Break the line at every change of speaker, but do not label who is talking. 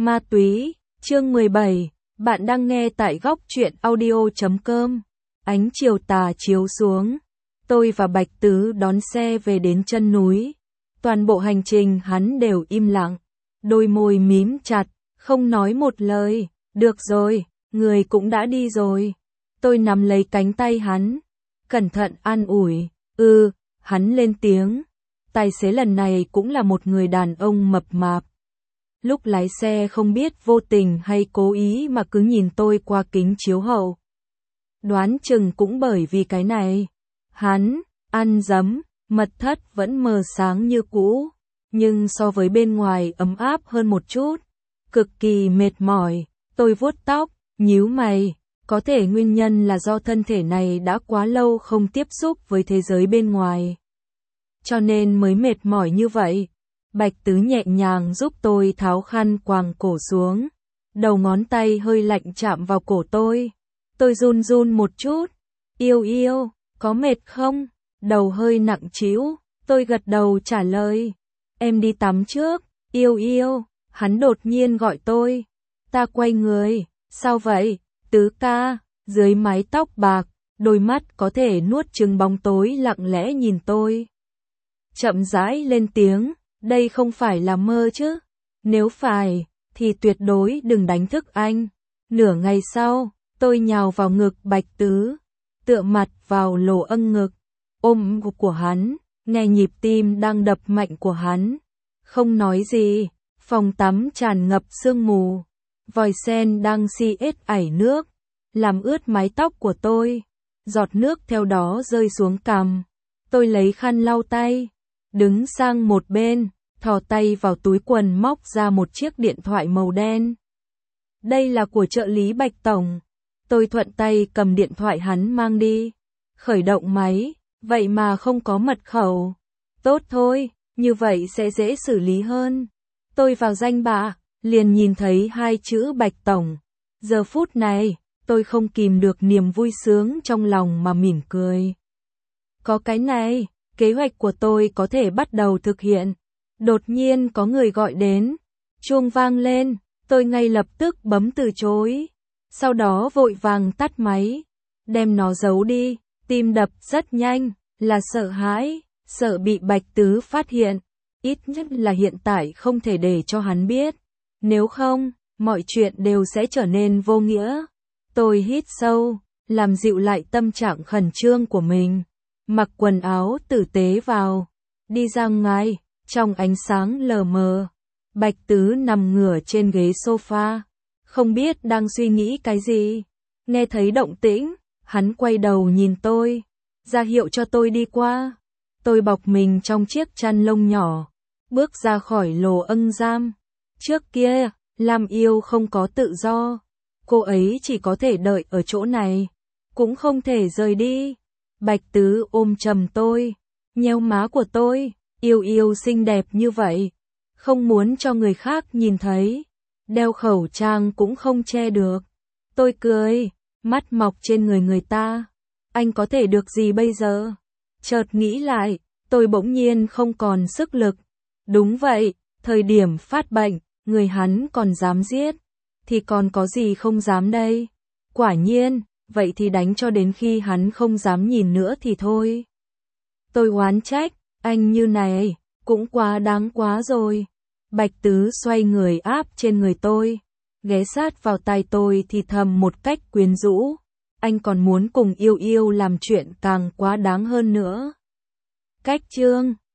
Ma túy, chương 17, bạn đang nghe tại góc truyện audio.com. Ánh chiều tà chiếu xuống, tôi và Bạch Tứ đón xe về đến chân núi. Toàn bộ hành trình hắn đều im lặng, đôi môi mím chặt, không nói một lời. Được rồi, người cũng đã đi rồi. Tôi nắm lấy cánh tay hắn, cẩn thận an ủi. Hắn lên tiếng. Tài xế lần này cũng là một người đàn ông mập mạp. Lúc lái xe không biết vô tình hay cố ý mà cứ nhìn tôi qua kính chiếu hậu. Đoán chừng cũng bởi vì cái này. Hắn, ăn dấm, mật thất vẫn mờ sáng như cũ, nhưng so với bên ngoài ấm áp hơn một chút. Cực kỳ mệt mỏi, tôi vuốt tóc, nhíu mày. Có thể nguyên nhân là do thân thể này đã quá lâu không tiếp xúc với thế giới bên ngoài, cho nên mới mệt mỏi như vậy. Bạch Tứ nhẹ nhàng giúp tôi tháo khăn quàng cổ xuống. Đầu ngón tay hơi lạnh chạm vào cổ tôi. Tôi run run một chút. Yêu, có mệt không? Đầu hơi nặng trĩu. Tôi gật đầu trả lời. Em đi tắm trước. Yêu, hắn đột nhiên gọi tôi. Ta quay người. Sao vậy? Tứ ca. Dưới mái tóc bạc, đôi mắt có thể nuốt chửng bóng tối lặng lẽ nhìn tôi. Chậm rãi lên tiếng. Đây không phải là mơ chứ? Nếu phải, thì tuyệt đối đừng đánh thức anh. Nửa ngày sau, tôi nhào vào ngực Bạch Tứ, tựa mặt vào lỗ âng ngực, ôm ngực của hắn, nghe nhịp tim đang đập mạnh của hắn. Không nói gì, phòng tắm tràn ngập sương mù, vòi sen đang xi ết ảy nước, làm ướt mái tóc của tôi. Giọt nước theo đó rơi xuống cằm. Tôi lấy khăn lau tay, đứng sang một bên, thò tay vào túi quần móc ra một chiếc điện thoại màu đen. Đây là của trợ lý Bạch Tổng. Tôi thuận tay cầm điện thoại hắn mang đi. Khởi động máy, vậy mà không có mật khẩu. Tốt thôi, như vậy sẽ dễ xử lý hơn. Tôi vào danh bạ, liền nhìn thấy hai chữ Bạch Tổng. Giờ phút này, tôi không kìm được niềm vui sướng trong lòng mà mỉm cười. Có cái này, kế hoạch của tôi có thể bắt đầu thực hiện. Đột nhiên có người gọi đến. Chuông vang lên, tôi ngay lập tức bấm từ chối. Sau đó vội vàng tắt máy, đem nó giấu đi. Tim đập rất nhanh, là sợ hãi, sợ bị Bạch Tứ phát hiện. Ít nhất là hiện tại không thể để cho hắn biết. Nếu không, mọi chuyện đều sẽ trở nên vô nghĩa. Tôi hít sâu, làm dịu lại tâm trạng khẩn trương của mình. Mặc quần áo tử tế vào, đi ra ngoài, trong ánh sáng lờ mờ. Bạch Tứ nằm ngửa trên ghế sofa, không biết đang suy nghĩ cái gì. Nghe thấy động tĩnh, hắn quay đầu nhìn tôi, ra hiệu cho tôi đi qua. Tôi bọc mình trong chiếc chăn lông nhỏ, bước ra khỏi lỗ âng giam. Trước kia, Lam Yêu không có tự do, cô ấy chỉ có thể đợi ở chỗ này, cũng không thể rời đi. Bạch Tứ ôm chầm tôi, nhéo má của tôi. Yêu xinh đẹp như vậy, không muốn cho người khác nhìn thấy. Đeo khẩu trang cũng không che được. Tôi cười, mắt mọc trên người ta. Anh có thể được gì bây giờ? Chợt nghĩ lại, tôi bỗng nhiên không còn sức lực. Đúng vậy, thời điểm phát bệnh, người hắn còn dám giết, thì còn có gì không dám đây? Quả nhiên, vậy thì đánh cho đến khi hắn không dám nhìn nữa thì thôi. Tôi oán trách, anh như này, cũng quá đáng quá rồi. Bạch Tứ xoay người áp trên người tôi, ghé sát vào tai tôi thì thầm một cách quyến rũ. Anh còn muốn cùng Yêu làm chuyện càng quá đáng hơn nữa. Cách chương